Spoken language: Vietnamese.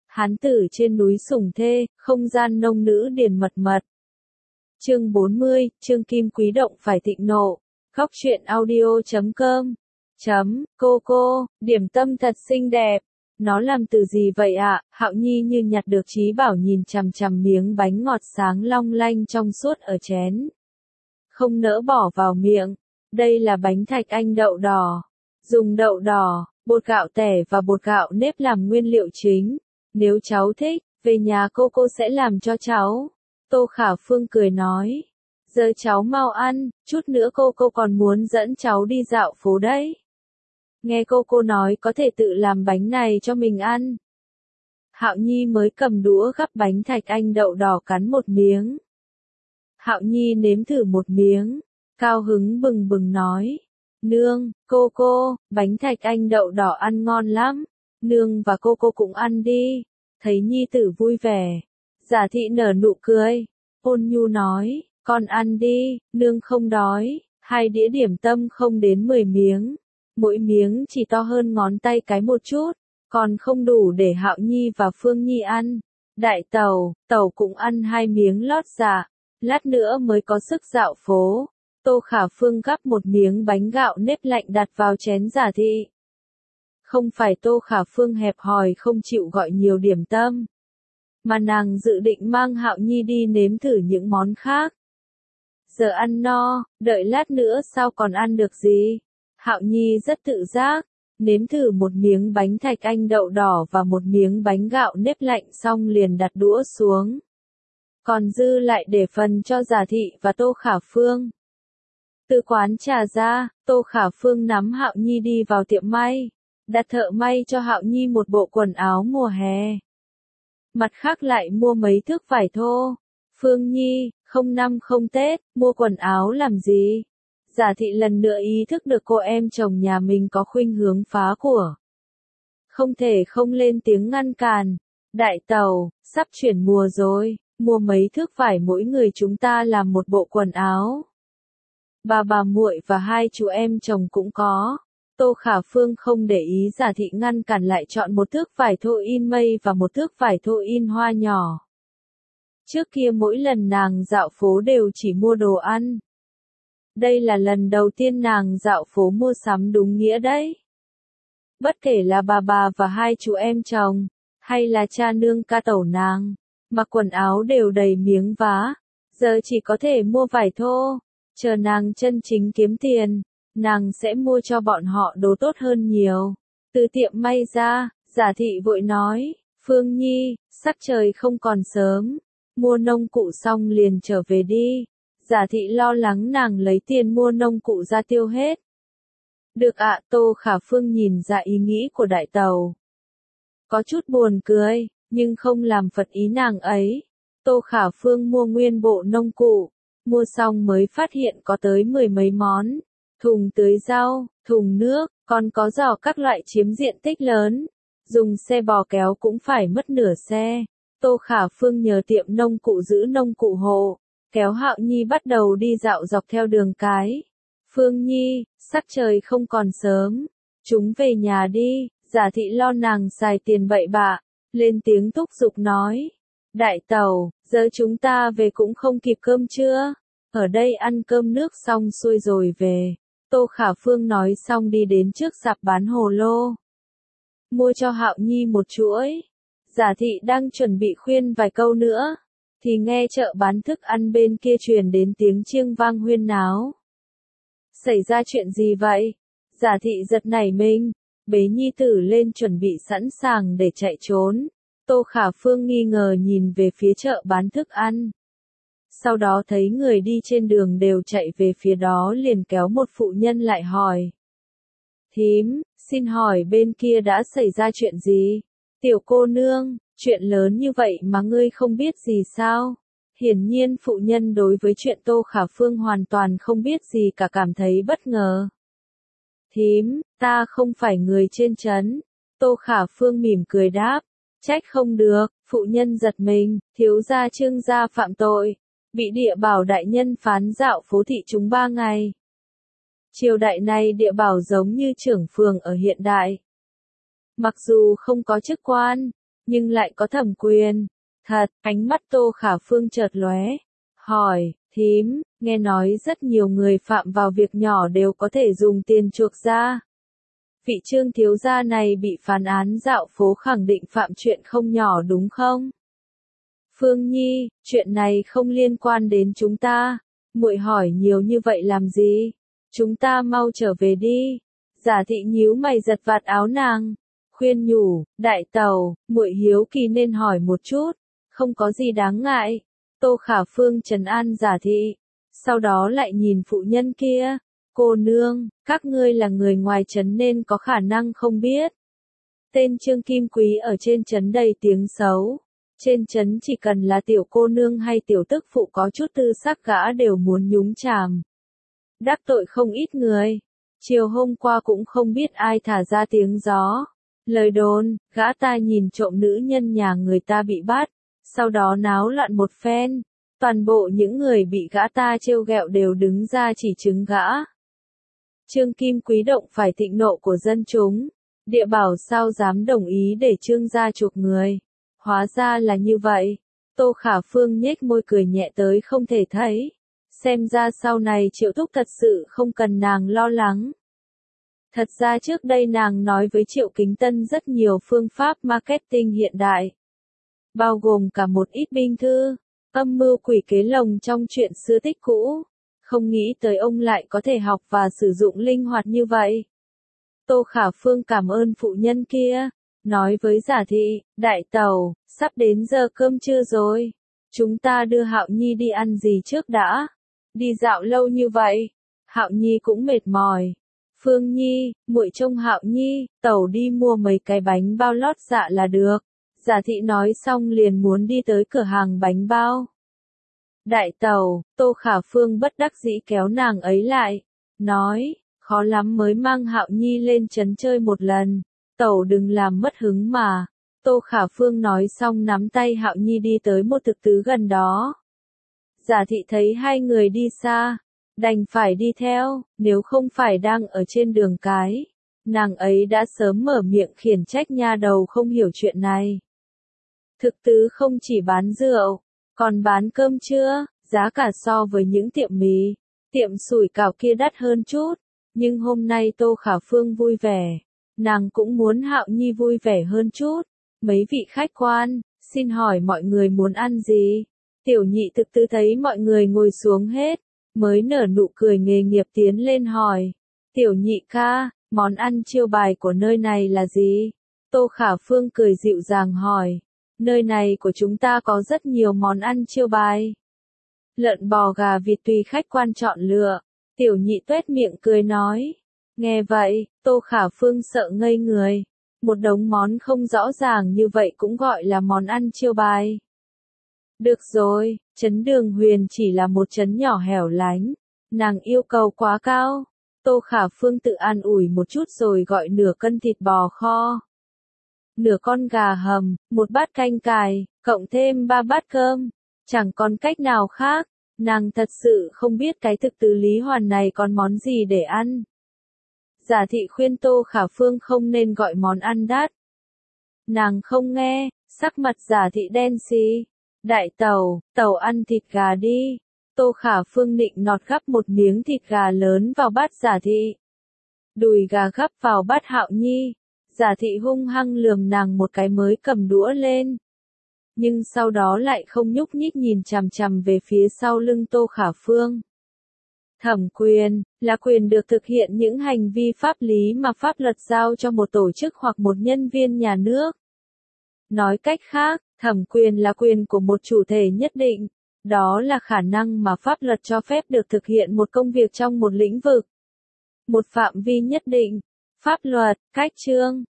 Hán tử trên núi sủng thê, không gian nông nữ điền mật mật. Chương 40, Trương Kim Quý động phải thịnh nộ. Góc truyện audio.com. Cô, điểm tâm thật xinh đẹp. Nó làm từ gì vậy ạ? Hạo Nhi như nhặt được trí bảo nhìn chằm chằm miếng bánh ngọt sáng long lanh trong suốt ở chén. Không nỡ bỏ vào miệng. Đây là bánh thạch anh đậu đỏ. Dùng đậu đỏ, bột gạo tẻ và bột gạo nếp làm nguyên liệu chính. Nếu cháu thích, về nhà cô sẽ làm cho cháu. Tô Khả Phương cười nói. Giờ cháu mau ăn, chút nữa cô còn muốn dẫn cháu đi dạo phố đấy. Nghe cô nói có thể tự làm bánh này cho mình ăn. Hạo Nhi mới cầm đũa gắp bánh thạch anh đậu đỏ cắn một miếng. Hạo Nhi nếm thử một miếng, cao hứng bừng bừng nói. Nương, cô, bánh thạch anh đậu đỏ ăn ngon lắm. Nương và cô cũng ăn đi. Thấy Nhi tử vui vẻ. Giả thị nở nụ cười. Ôn nhu nói, con ăn đi, nương không đói. 2 đĩa điểm tâm không đến 10 miếng. Mỗi miếng chỉ to hơn ngón tay cái một chút. Còn không đủ để Hạo Nhi và Phương Nhi ăn. Đại Tẩu cũng ăn 2 miếng lót dạ. Lát nữa mới có sức dạo phố. Tô Khả Phương gắp một miếng bánh gạo nếp lạnh đặt vào chén Giả thị. Không phải Tô Khả Phương hẹp hòi không chịu gọi nhiều điểm tâm, mà nàng dự định mang Hạo Nhi đi nếm thử những món khác. Giờ ăn no, đợi lát nữa sao còn ăn được gì? Hạo Nhi rất tự giác, nếm thử một miếng bánh thạch anh đậu đỏ và một miếng bánh gạo nếp lạnh xong liền đặt đũa xuống. Còn dư lại để phần cho Giả thị và Tô Khả Phương. Từ quán trà ra, Tô Khả Phương nắm Hạo Nhi đi vào tiệm may, đặt thợ may cho Hạo Nhi một bộ quần áo mùa hè. Mặt khác lại mua mấy thước vải thô. Phương Nhi, không năm không Tết, mua quần áo làm gì? Giả thị lần nữa ý thức được cô em chồng nhà mình có khuynh hướng phá của. Không thể không lên tiếng ngăn cản. Đại Tẩu, sắp chuyển mùa rồi, mua mấy thước vải mỗi người chúng ta làm một bộ quần áo. Bà muội và 2 chú em chồng cũng có. Tô Khả Phương không để ý Giả thị ngăn cản lại chọn một thước vải thô in mây và một thước vải thô in hoa nhỏ. Trước kia mỗi lần nàng dạo phố đều chỉ mua đồ ăn. Đây là lần đầu tiên nàng dạo phố mua sắm đúng nghĩa đấy. Bất kể là bà và 2 chú em chồng, hay là cha nương ca tẩu nàng, mặc quần áo đều đầy miếng vá. Giờ chỉ có thể mua vải thô. Chờ nàng chân chính kiếm tiền, nàng sẽ mua cho bọn họ đồ tốt hơn nhiều. Từ tiệm may ra, Giả thị vội nói, Phương Nhi, sắc trời không còn sớm, mua nông cụ xong liền trở về đi. Giả thị lo lắng nàng lấy tiền mua nông cụ ra tiêu hết. Được ạ, Tô Khả Phương nhìn ra ý nghĩ của Đại Tẩu. Có chút buồn cười, nhưng không làm phật ý nàng ấy. Tô Khả Phương mua nguyên bộ nông cụ, mua xong mới phát hiện có tới 10 mấy món. Thùng tưới rau, thùng nước, còn có giỏ các loại chiếm diện tích lớn. Dùng xe bò kéo cũng phải mất nửa xe. Tô Khả Phương nhờ tiệm nông cụ giữ nông cụ hộ, kéo Hạo Nhi bắt đầu đi dạo dọc theo đường cái. Phương Nhi, sắc trời không còn sớm, chúng về nhà đi. Giả thị lo nàng xài tiền bậy bạ, lên tiếng thúc giục nói. Đại Tẩu, giờ chúng ta về cũng không kịp cơm trưa. Ở đây ăn cơm nước xong xuôi rồi về. Tô Khả Phương nói xong đi đến trước sạp bán hồ lô. Mua cho Hạo Nhi một chuỗi. Giả thị đang chuẩn bị khuyên vài câu nữa, thì nghe chợ bán thức ăn bên kia truyền đến tiếng chiêng vang huyên náo. Xảy ra chuyện gì vậy? Giả thị giật nảy mình, bế Nhi tử lên chuẩn bị sẵn sàng để chạy trốn. Tô Khả Phương nghi ngờ nhìn về phía chợ bán thức ăn. Sau đó thấy người đi trên đường đều chạy về phía đó liền kéo một phụ nhân lại hỏi. Thím, xin hỏi bên kia đã xảy ra chuyện gì? Tiểu cô nương, chuyện lớn như vậy mà ngươi không biết gì sao? Hiển nhiên phụ nhân đối với chuyện Tô Khả Phương hoàn toàn không biết gì cả, cảm thấy bất ngờ. Thím, ta không phải người trên trấn. Tô Khả Phương mỉm cười đáp. Trách không được, phụ nhân giật mình, thiếu gia Trương gia phạm tội, bị địa bảo đại nhân phán dạo phố thị chúng 3 ngày. Triều đại này địa bảo giống như trưởng phường ở hiện đại. Mặc dù không có chức quan, nhưng lại có thẩm quyền. Thật, ánh mắt Tô Khả Phương chợt lóe, hỏi, thím, nghe nói rất nhiều người phạm vào việc nhỏ đều có thể dùng tiền chuộc ra. Vị Trương thiếu gia này bị phán án dạo phố khẳng định phạm chuyện không nhỏ đúng không? Phương Nhi, chuyện này không liên quan đến chúng ta. Muội hỏi nhiều như vậy làm gì? Chúng ta mau trở về đi. Giả thị nhíu mày giật vạt áo nàng, khuyên nhủ, đại tẩu, muội hiếu kỳ nên hỏi một chút, không có gì đáng ngại. Tô Khả Phương trấn an Giả thị, sau đó lại nhìn phụ nhân kia, cô nương, các ngươi là người ngoài trấn nên có khả năng không biết. Tên Trương Kim Quý ở trên trấn đầy tiếng xấu. Trên trấn chỉ cần là tiểu cô nương hay tiểu tức phụ có chút tư sắc gã đều muốn nhúng chàm. Đắc tội không ít người. Chiều hôm qua cũng không biết ai thả ra tiếng gió. Lời đồn, gã ta nhìn trộm nữ nhân nhà người ta bị bắt, sau đó náo loạn một phen. Toàn bộ những người bị gã ta trêu ghẹo đều đứng ra chỉ trứng gã. Trương Kim Quý động phải thịnh nộ của dân chúng. Địa bảo sao dám đồng ý để Trương gia chuộc người. Hóa ra là như vậy. Tô Khả Phương nhếch môi cười nhẹ tới không thể thấy. Xem ra sau này Triệu Thúc thật sự không cần nàng lo lắng. Thật ra trước đây nàng nói với Triệu Kính Tân rất nhiều phương pháp marketing hiện đại. Bao gồm cả một ít binh thư, âm mưu quỷ kế lồng trong chuyện xưa tích cũ. Không nghĩ tới ông lại có thể học và sử dụng linh hoạt như vậy. Tô Khả Phương cảm ơn phụ nhân kia. Nói với Giả thị, đại tẩu, sắp đến giờ cơm trưa rồi. Chúng ta đưa Hạo Nhi đi ăn gì trước đã. Đi dạo lâu như vậy, Hạo Nhi cũng mệt mỏi. Phương Nhi, muội trông Hạo Nhi, tẩu đi mua mấy cái bánh bao lót dạ là được. Giả thị nói xong liền muốn đi tới cửa hàng bánh bao. Đại tẩu, Tô Khả Phương bất đắc dĩ kéo nàng ấy lại. Nói, khó lắm mới mang Hạo Nhi lên trấn chơi một lần. Tẩu đừng làm mất hứng mà. Tô Khả Phương nói xong nắm tay Hạo Nhi đi tới một thực tứ gần đó. Giả thị thấy hai người đi xa, đành phải đi theo, nếu không phải đang ở trên đường cái. Nàng ấy đã sớm mở miệng khiển trách nha đầu không hiểu chuyện này. Thực tứ không chỉ bán rượu, còn bán cơm trưa, giá cả so với những tiệm mì, tiệm sủi cảo kia đắt hơn chút. Nhưng hôm nay Tô Khả Phương vui vẻ. Nàng cũng muốn Hạo Nhi vui vẻ hơn chút. Mấy vị khách quan, xin hỏi mọi người muốn ăn gì? Tiểu nhị thực tư thấy mọi người ngồi xuống hết, mới nở nụ cười nghề nghiệp tiến lên hỏi. Tiểu nhị ca, món ăn chiêu bài của nơi này là gì? Tô Khả Phương cười dịu dàng hỏi. Nơi này của chúng ta có rất nhiều món ăn chiêu bài. Lợn bò gà vịt tùy khách quan chọn lựa. Tiểu nhị tuét miệng cười nói. Nghe vậy, Tô Khả Phương sợ ngây người. Một đống món không rõ ràng như vậy cũng gọi là món ăn chiêu bài. Được rồi, trấn Đường Huyền chỉ là một trấn nhỏ hẻo lánh. Nàng yêu cầu quá cao. Tô Khả Phương tự an ủi một chút rồi gọi nửa cân thịt bò kho. Nửa con gà hầm, một bát canh cải, cộng thêm 3 bát cơm. Chẳng còn cách nào khác. Nàng thật sự không biết cái thực từ Lý Hoàn này còn món gì để ăn. Giả thị khuyên Tô Khả Phương không nên gọi món ăn đắt. Nàng không nghe, sắc mặt Giả thị đen xì. Đại tẩu, tẩu ăn thịt gà đi. Tô Khả Phương nịnh nọt gắp một miếng thịt gà lớn vào bát Giả thị. Đùi gà gắp vào bát Hạo Nhi. Giả thị hung hăng lườm nàng một cái mới cầm đũa lên. Nhưng sau đó lại không nhúc nhích nhìn chằm chằm về phía sau lưng Tô Khả Phương. Thẩm quyền, là quyền được thực hiện những hành vi pháp lý mà pháp luật giao cho một tổ chức hoặc một nhân viên nhà nước. Nói cách khác, thẩm quyền là quyền của một chủ thể nhất định. Đó là khả năng mà pháp luật cho phép được thực hiện một công việc trong một lĩnh vực, một phạm vi nhất định. Pháp luật, cách chương,